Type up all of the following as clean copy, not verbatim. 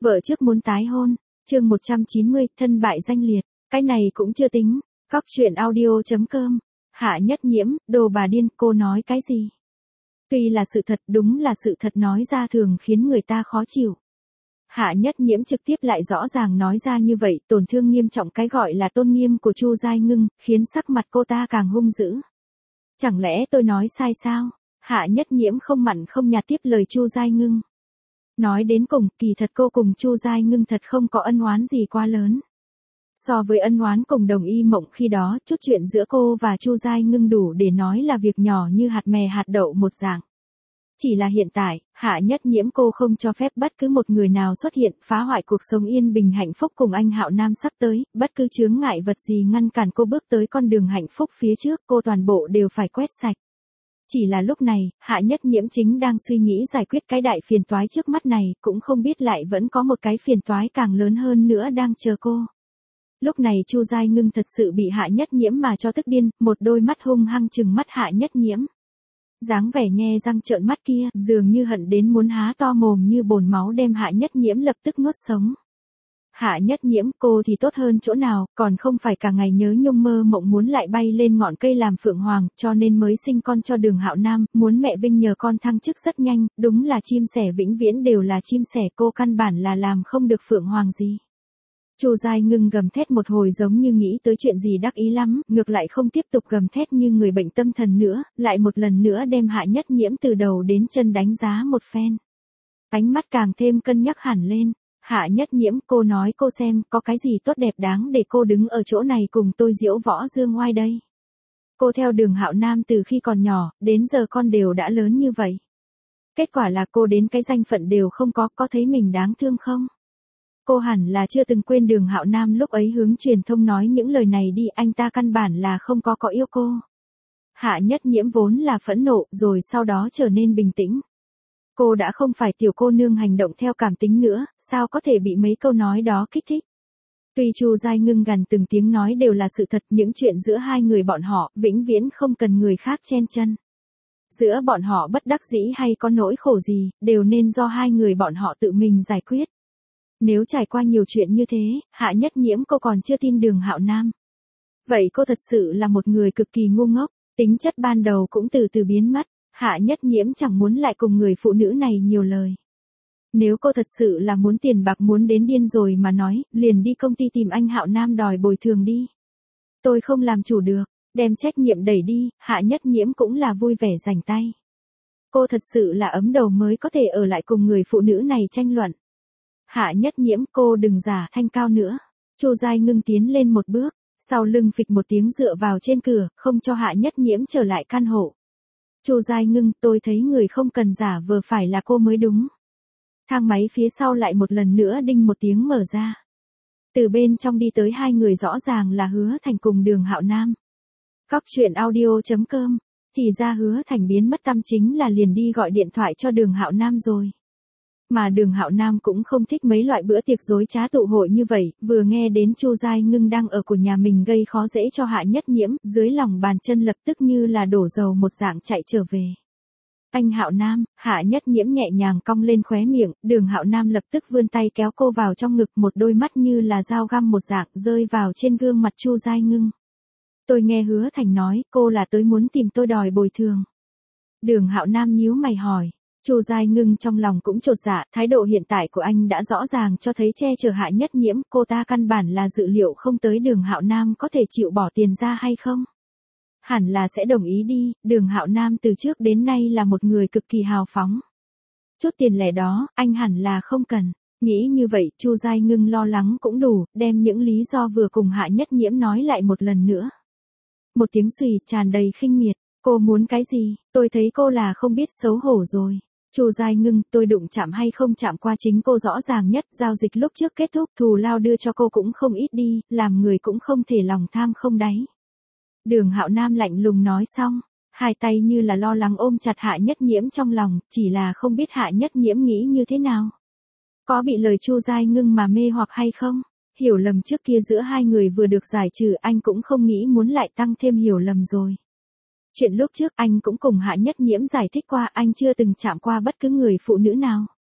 Vợ trước muốn tái hôn, chương 190, thân bại danh liệt, cái này cũng chưa tính, Cóc truyện audio.com, Hạ Nhất Nhiễm, đồ bà điên, cô nói cái gì? Tuy là sự thật, đúng là sự thật nói ra thường khiến người ta khó chịu. Hạ Nhất Nhiễm trực tiếp lại rõ ràng nói ra như vậy, tổn thương nghiêm trọng cái gọi là tôn nghiêm của Chu Giai Ngưng, khiến sắc mặt cô ta càng hung dữ. Chẳng lẽ tôi nói sai sao? Hạ Nhất Nhiễm không mặn không nhạt tiếp lời Chu Giai Ngưng. Nói đến cùng, kỳ thật cô cùng Chu Giai Ngưng thật không có ân oán gì quá lớn. So với ân oán cùng Đồng Y Mộng khi đó, chút chuyện giữa cô và Chu Giai Ngưng đủ để nói là việc nhỏ như hạt mè hạt đậu một dạng. Chỉ là hiện tại, Hạ Nhất Nhiễm cô không cho phép bất cứ một người nào xuất hiện phá hoại cuộc sống yên bình hạnh phúc cùng anh Hạo Nam sắp tới, bất cứ chướng ngại vật gì ngăn cản cô bước tới con đường hạnh phúc phía trước, cô toàn bộ đều phải quét sạch. Chỉ là lúc này, Hạ Nhất Nhiễm chính đang suy nghĩ giải quyết cái đại phiền toái trước mắt này, cũng không biết lại vẫn có một cái phiền toái càng lớn hơn nữa đang chờ cô. Lúc này Chu Giai Ngưng thật sự bị Hạ Nhất Nhiễm mà cho tức điên, một đôi mắt hung hăng trừng mắt Hạ Nhất Nhiễm. Dáng vẻ nhe răng trợn mắt kia, dường như hận đến muốn há to mồm như bồn máu đem Hạ Nhất Nhiễm lập tức nuốt sống. Hạ Nhất Nhiễm, cô thì tốt hơn chỗ nào, còn không phải cả ngày nhớ nhung mơ mộng muốn lại bay lên ngọn cây làm phượng hoàng, cho nên mới sinh con cho Đường Hạo Nam, muốn mẹ Vinh nhờ con thăng chức rất nhanh, đúng là chim sẻ vĩnh viễn đều là chim sẻ, cô căn bản là làm không được phượng hoàng gì. Chu Giai Ngưng gầm thét một hồi giống như nghĩ tới chuyện gì đắc ý lắm, ngược lại không tiếp tục gầm thét như người bệnh tâm thần nữa, lại một lần nữa đem Hạ Nhất Nhiễm từ đầu đến chân đánh giá một phen. Ánh mắt càng thêm cân nhắc hẳn lên. Hạ Nhất Nhiễm, cô nói cô xem, có cái gì tốt đẹp đáng để cô đứng ở chỗ này cùng tôi diễu võ dương oai đây. Cô theo Đường Hạo Nam từ khi còn nhỏ, đến giờ con đều đã lớn như vậy. Kết quả là cô đến cái danh phận đều không có thấy mình đáng thương không? Cô hẳn là chưa từng quên Đường Hạo Nam lúc ấy hướng truyền thông nói những lời này đi, anh ta căn bản là không có yêu cô. Hạ Nhất Nhiễm vốn là phẫn nộ, rồi sau đó trở nên bình tĩnh. Cô đã không phải tiểu cô nương hành động theo cảm tính nữa, sao có thể bị mấy câu nói đó kích thích. Tuy Chu Giai Ngưng gần từng tiếng nói đều là sự thật, những chuyện giữa hai người bọn họ, vĩnh viễn không cần người khác chen chân. Giữa bọn họ bất đắc dĩ hay có nỗi khổ gì, đều nên do hai người bọn họ tự mình giải quyết. Nếu trải qua nhiều chuyện như thế, Hạ Nhất Nhiễm cô còn chưa tin Đường Hạo Nam. Vậy cô thật sự là một người cực kỳ ngu ngốc, tính chất ban đầu cũng từ từ biến mất. Hạ Nhất Nhiễm chẳng muốn lại cùng người phụ nữ này nhiều lời. Nếu cô thật sự là muốn tiền bạc muốn đến điên rồi mà nói, liền đi công ty tìm anh Hạo Nam đòi bồi thường đi. Tôi không làm chủ được, đem trách nhiệm đẩy đi, Hạ Nhất Nhiễm cũng là vui vẻ rảnh tay. Cô thật sự là ấm đầu mới có thể ở lại cùng người phụ nữ này tranh luận. Hạ Nhất Nhiễm, cô đừng giả thanh cao nữa. Chu Giai Ngưng tiến lên một bước, sau lưng phịch một tiếng dựa vào trên cửa, không cho Hạ Nhất Nhiễm trở lại căn hộ. Chu Giai Ngưng, tôi thấy người không cần giả vờ phải là cô mới đúng. Thang máy phía sau lại một lần nữa đinh một tiếng mở ra. Từ bên trong đi tới hai người rõ ràng là Hứa Thành cùng Đường Hạo Nam. Cóc truyện audio.com, thì ra Hứa Thành biến mất tâm chính là liền đi gọi điện thoại cho Đường Hạo Nam rồi. Mà Đường Hạo Nam cũng không thích mấy loại bữa tiệc dối trá tụ hội như vậy, vừa nghe đến Chu Giai Ngưng đang ở của nhà mình gây khó dễ cho Hạ Nhất Nhiễm, dưới lòng bàn chân lập tức như là đổ dầu một dạng chạy trở về. Anh Hạo Nam, Hạ Nhất Nhiễm nhẹ nhàng cong lên khóe miệng, Đường Hạo Nam lập tức vươn tay kéo cô vào trong ngực, một đôi mắt như là dao găm một dạng rơi vào trên gương mặt Chu Giai Ngưng. Tôi nghe Hứa Thành nói, cô là tới muốn tìm tôi đòi bồi thường. Đường Hạo Nam nhíu mày hỏi. Chu Giai Ngưng trong lòng cũng chột dạ, thái độ hiện tại của anh đã rõ ràng cho thấy che chở Hạ Nhất Nhiễm, cô ta căn bản là dự liệu không tới Đường Hạo Nam có thể chịu bỏ tiền ra hay không. Hẳn là sẽ đồng ý đi, Đường Hạo Nam từ trước đến nay là một người cực kỳ hào phóng. Chút tiền lẻ đó, anh hẳn là không cần. Nghĩ như vậy, Chu Giai Ngưng lo lắng cũng đủ, đem những lý do vừa cùng Hạ Nhất Nhiễm nói lại một lần nữa. Một tiếng xùy tràn đầy khinh miệt, cô muốn cái gì, tôi thấy cô là không biết xấu hổ rồi. Chu Giai Ngưng, tôi đụng chạm hay không chạm qua chính cô rõ ràng nhất, giao dịch lúc trước kết thúc, thù lao đưa cho cô cũng không ít đi, làm người cũng không thể lòng tham không đáy. Đường Hạo Nam lạnh lùng nói xong, hai tay như là lo lắng ôm chặt Hạ Nhất Nhiễm trong lòng, chỉ là không biết Hạ Nhất Nhiễm nghĩ như thế nào. Có bị lời Chu Giai Ngưng mà mê hoặc hay không? Hiểu lầm trước kia giữa hai người vừa được giải trừ, anh cũng không nghĩ muốn lại tăng thêm hiểu lầm rồi. Chuyện lúc trước anh cũng cùng Hạ Nhất Nhiễm giải thích qua, anh chưa từng chạm qua bất cứ người phụ nữ nào.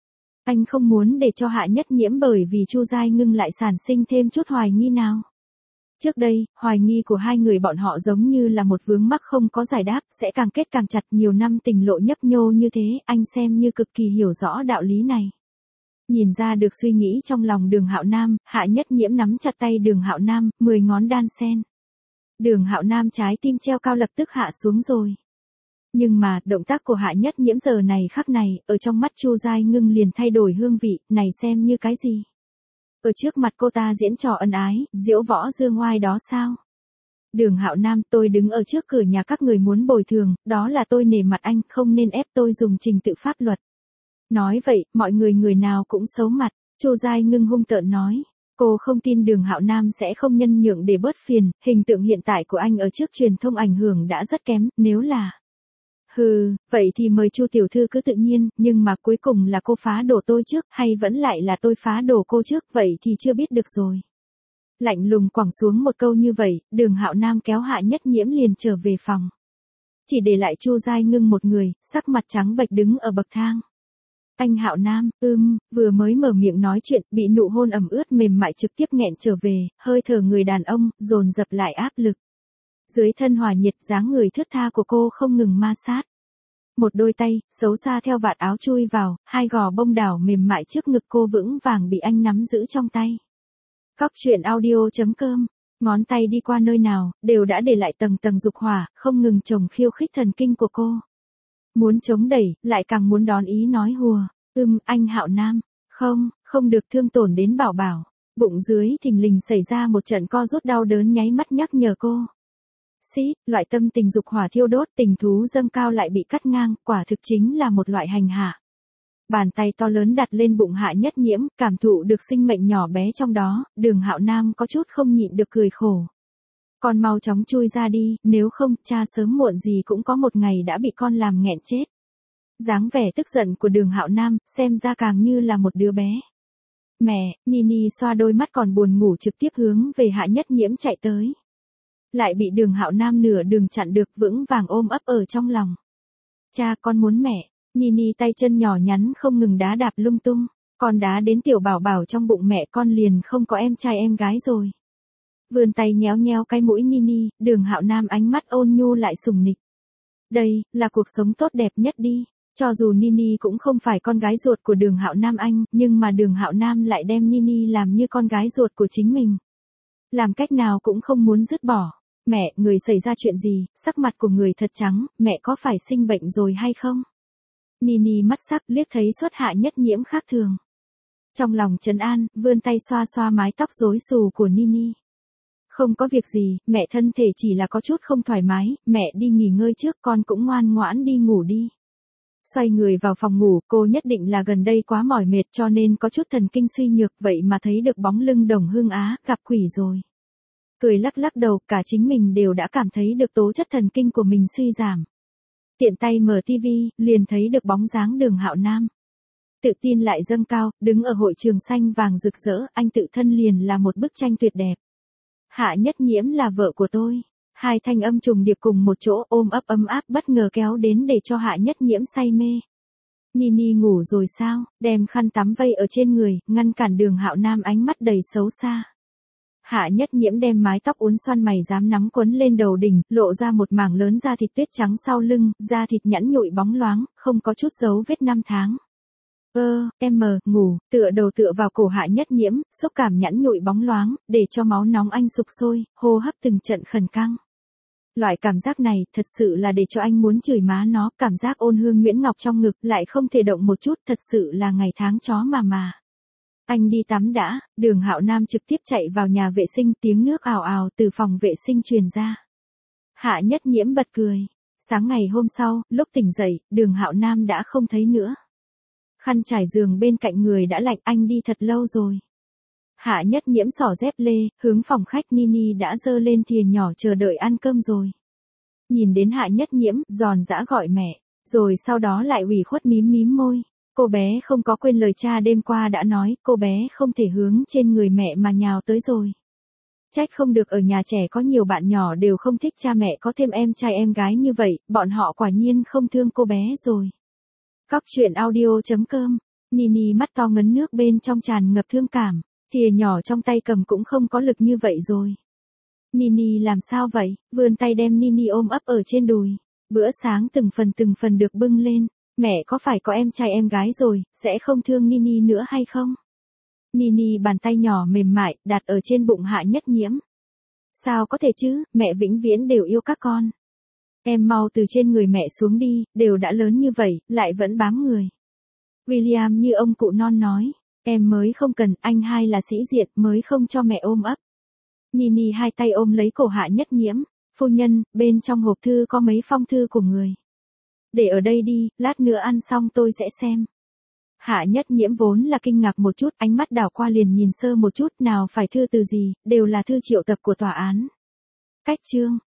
Anh không muốn để cho Hạ Nhất Nhiễm bởi vì Chu Giai Ngưng lại sản sinh thêm chút hoài nghi nào. Trước đây, hoài nghi của hai người bọn họ giống như là một vướng mắc không có giải đáp, sẽ càng kết càng chặt, nhiều năm tình lộ nhấp nhô như thế, anh xem như cực kỳ hiểu rõ đạo lý này. Nhìn ra được suy nghĩ trong lòng Đường Hạo Nam, Hạ Nhất Nhiễm nắm chặt tay Đường Hạo Nam, 10 ngón đan sen. Đường Hạo Nam trái tim treo cao lập tức hạ xuống rồi. Nhưng mà, động tác của Hạ Nhất Nhiễm giờ này khắc này, ở trong mắt Chu Giai Ngưng liền thay đổi hương vị, này xem như cái gì? Ở trước mặt cô ta diễn trò ân ái, diễu võ dương oai đó sao? Đường Hạo Nam, tôi đứng ở trước cửa nhà các người muốn bồi thường, đó là tôi nể mặt anh, không nên ép tôi dùng trình tự pháp luật. Nói vậy, mọi người nào cũng xấu mặt, Chu Giai Ngưng hung tợn nói. Cô không tin Đường Hạo Nam sẽ không nhân nhượng để bớt phiền, hình tượng hiện tại của anh ở trước truyền thông ảnh hưởng đã rất kém, nếu là... Hừ, vậy thì mời Chu tiểu thư cứ tự nhiên, nhưng mà cuối cùng là cô phá đổ tôi trước, hay vẫn lại là tôi phá đổ cô trước, vậy thì chưa biết được rồi. Lạnh lùng quẳng xuống một câu như vậy, Đường Hạo Nam kéo Hạ Nhất Nhiễm liền trở về phòng. Chỉ để lại Chu Giai Ngưng một người, sắc mặt trắng bệch đứng ở bậc thang. Anh Hạo Nam, vừa mới mở miệng nói chuyện, bị nụ hôn ẩm ướt mềm mại trực tiếp nghẹn trở về, hơi thở người đàn ông, dồn dập lại áp lực. Dưới thân hòa nhiệt dáng người thướt tha của cô không ngừng ma sát. Một đôi tay, xấu xa theo vạt áo chui vào, hai gò bông đảo mềm mại trước ngực cô vững vàng bị anh nắm giữ trong tay. Cóc truyện audio.com, ngón tay đi qua nơi nào, đều đã để lại tầng tầng dục hỏa, không ngừng chồng khiêu khích thần kinh của cô. Muốn chống đẩy, lại càng muốn đón ý nói hùa. Anh Hạo Nam, không được thương tổn đến Bảo Bảo. Bụng dưới thình lình xảy ra một trận co rút đau đớn nháy mắt nhắc nhở cô. Loại tâm tình dục hỏa thiêu đốt, tình thú dâng cao lại bị cắt ngang, quả thực chính là một loại hành hạ. Bàn tay to lớn đặt lên bụng Hạ Nhất Nhiễm, cảm thụ được sinh mệnh nhỏ bé trong đó, Đường Hạo Nam có chút không nhịn được cười khổ. Con mau chóng chui ra đi, nếu không, cha sớm muộn gì cũng có một ngày đã bị con làm nghẹn chết. Dáng vẻ tức giận của Đường Hạo Nam, xem ra càng như là một đứa bé. Mẹ, Nini xoa đôi mắt còn buồn ngủ trực tiếp hướng về Hạ Nhất Nhiễm chạy tới. Lại bị Đường Hạo Nam nửa đường chặn được, vững vàng ôm ấp ở trong lòng. Cha, con muốn mẹ. Nini tay chân nhỏ nhắn không ngừng đá đạp lung tung. Con đá đến tiểu Bảo Bảo trong bụng mẹ con liền không có em trai em gái rồi. Vươn tay nhéo nhéo cái mũi Nini, Đường Hạo Nam ánh mắt ôn nhu lại sùng nịch. Đây, là cuộc sống tốt đẹp nhất đi. Cho dù Nini cũng không phải con gái ruột của Đường Hạo Nam anh, nhưng mà Đường Hạo Nam lại đem Nini làm như con gái ruột của chính mình. Làm cách nào cũng không muốn dứt bỏ. Mẹ, người xảy ra chuyện gì, sắc mặt của người thật trắng, mẹ có phải sinh bệnh rồi hay không? Nini mắt sắc liếc thấy xuất Hạ Nhất Nhiễm khác thường. Trong lòng trấn an, vươn tay xoa xoa mái tóc rối xù của Nini. Không có việc gì, mẹ thân thể chỉ là có chút không thoải mái, mẹ đi nghỉ ngơi trước, con cũng ngoan ngoãn đi ngủ đi. Xoay người vào phòng ngủ, cô nhất định là gần đây quá mỏi mệt cho nên có chút thần kinh suy nhược, vậy mà thấy được bóng lưng Đồng Hương Á, gặp quỷ rồi. Cười lắc lắc đầu, cả chính mình đều đã cảm thấy được tố chất thần kinh của mình suy giảm. Tiện tay mở tivi, liền thấy được bóng dáng Đường Hạo Nam. Tự tin lại dâng cao, đứng ở hội trường xanh vàng rực rỡ, anh tự thân liền là một bức tranh tuyệt đẹp. Hạ Nhất Nhiễm là vợ của tôi. Hai thanh âm trùng điệp cùng một chỗ, ôm ấp ấm áp bất ngờ kéo đến để cho Hạ Nhất Nhiễm say mê. Nini ngủ rồi sao? Đem khăn tắm vây ở trên người, ngăn cản Đường Hạo Nam ánh mắt đầy xấu xa. Hạ Nhất Nhiễm đem mái tóc uốn xoăn mày rám nắm quấn lên đầu đỉnh, lộ ra một mảng lớn da thịt tuyết trắng sau lưng, da thịt nhẵn nhụi bóng loáng, không có chút dấu vết năm tháng. Ngủ, tựa đầu tựa vào cổ Hạ Nhất Nhiễm, xúc cảm nhẵn nhụi bóng loáng, để cho máu nóng anh sục sôi, hô hấp từng trận khẩn căng. Loại cảm giác này, thật sự là để cho anh muốn chửi má nó, cảm giác ôn hương nhuyễn ngọc trong ngực, lại không thể động một chút, thật sự là ngày tháng chó mà. Anh đi tắm đã, Đường Hạo Nam trực tiếp chạy vào nhà vệ sinh, tiếng nước ào ào từ phòng vệ sinh truyền ra. Hạ Nhất Nhiễm bật cười. Sáng ngày hôm sau, lúc tỉnh dậy, Đường Hạo Nam đã không thấy nữa. Khăn trải giường bên cạnh người đã lạnh, anh đi thật lâu rồi. Hạ Nhất Nhiễm xỏ dép lê, hướng phòng khách, Nini đã giơ lên thìa nhỏ chờ đợi ăn cơm rồi. Nhìn đến Hạ Nhất Nhiễm, giòn giã gọi mẹ, rồi sau đó lại ủy khuất mím môi. Cô bé không có quên lời cha đêm qua đã nói, cô bé không thể hướng trên người mẹ mà nhào tới rồi. Trách không được ở nhà trẻ có nhiều bạn nhỏ đều không thích cha mẹ có thêm em trai em gái như vậy, bọn họ quả nhiên không thương cô bé rồi. Cóc truyện audio.com Nini mắt to ngấn nước bên trong tràn ngập thương cảm, thìa nhỏ trong tay cầm cũng không có lực như vậy rồi. Nini làm sao vậy, vươn tay đem Nini ôm ấp ở trên đùi. Bữa sáng từng phần được bưng lên. Mẹ có phải có em trai em gái rồi, sẽ không thương Nini nữa hay không? Nini bàn tay nhỏ mềm mại, đặt ở trên bụng Hạ Nhất Nhiễm. Sao có thể chứ, mẹ vĩnh viễn đều yêu các con. Em mau từ trên người mẹ xuống đi, đều đã lớn như vậy, lại vẫn bám người. William như ông cụ non nói, em mới không cần, anh hai là sĩ diện mới không cho mẹ ôm ấp. Nini hai tay ôm lấy cổ Hạ Nhất Nhiễm, phu nhân, bên trong hộp thư có mấy phong thư của người. Để ở đây đi, lát nữa ăn xong tôi sẽ xem. Hạ Nhất Nhiễm vốn là kinh ngạc một chút, ánh mắt đảo qua liền nhìn sơ một chút, nào phải thư từ gì, đều là thư triệu tập của tòa án. Cách chương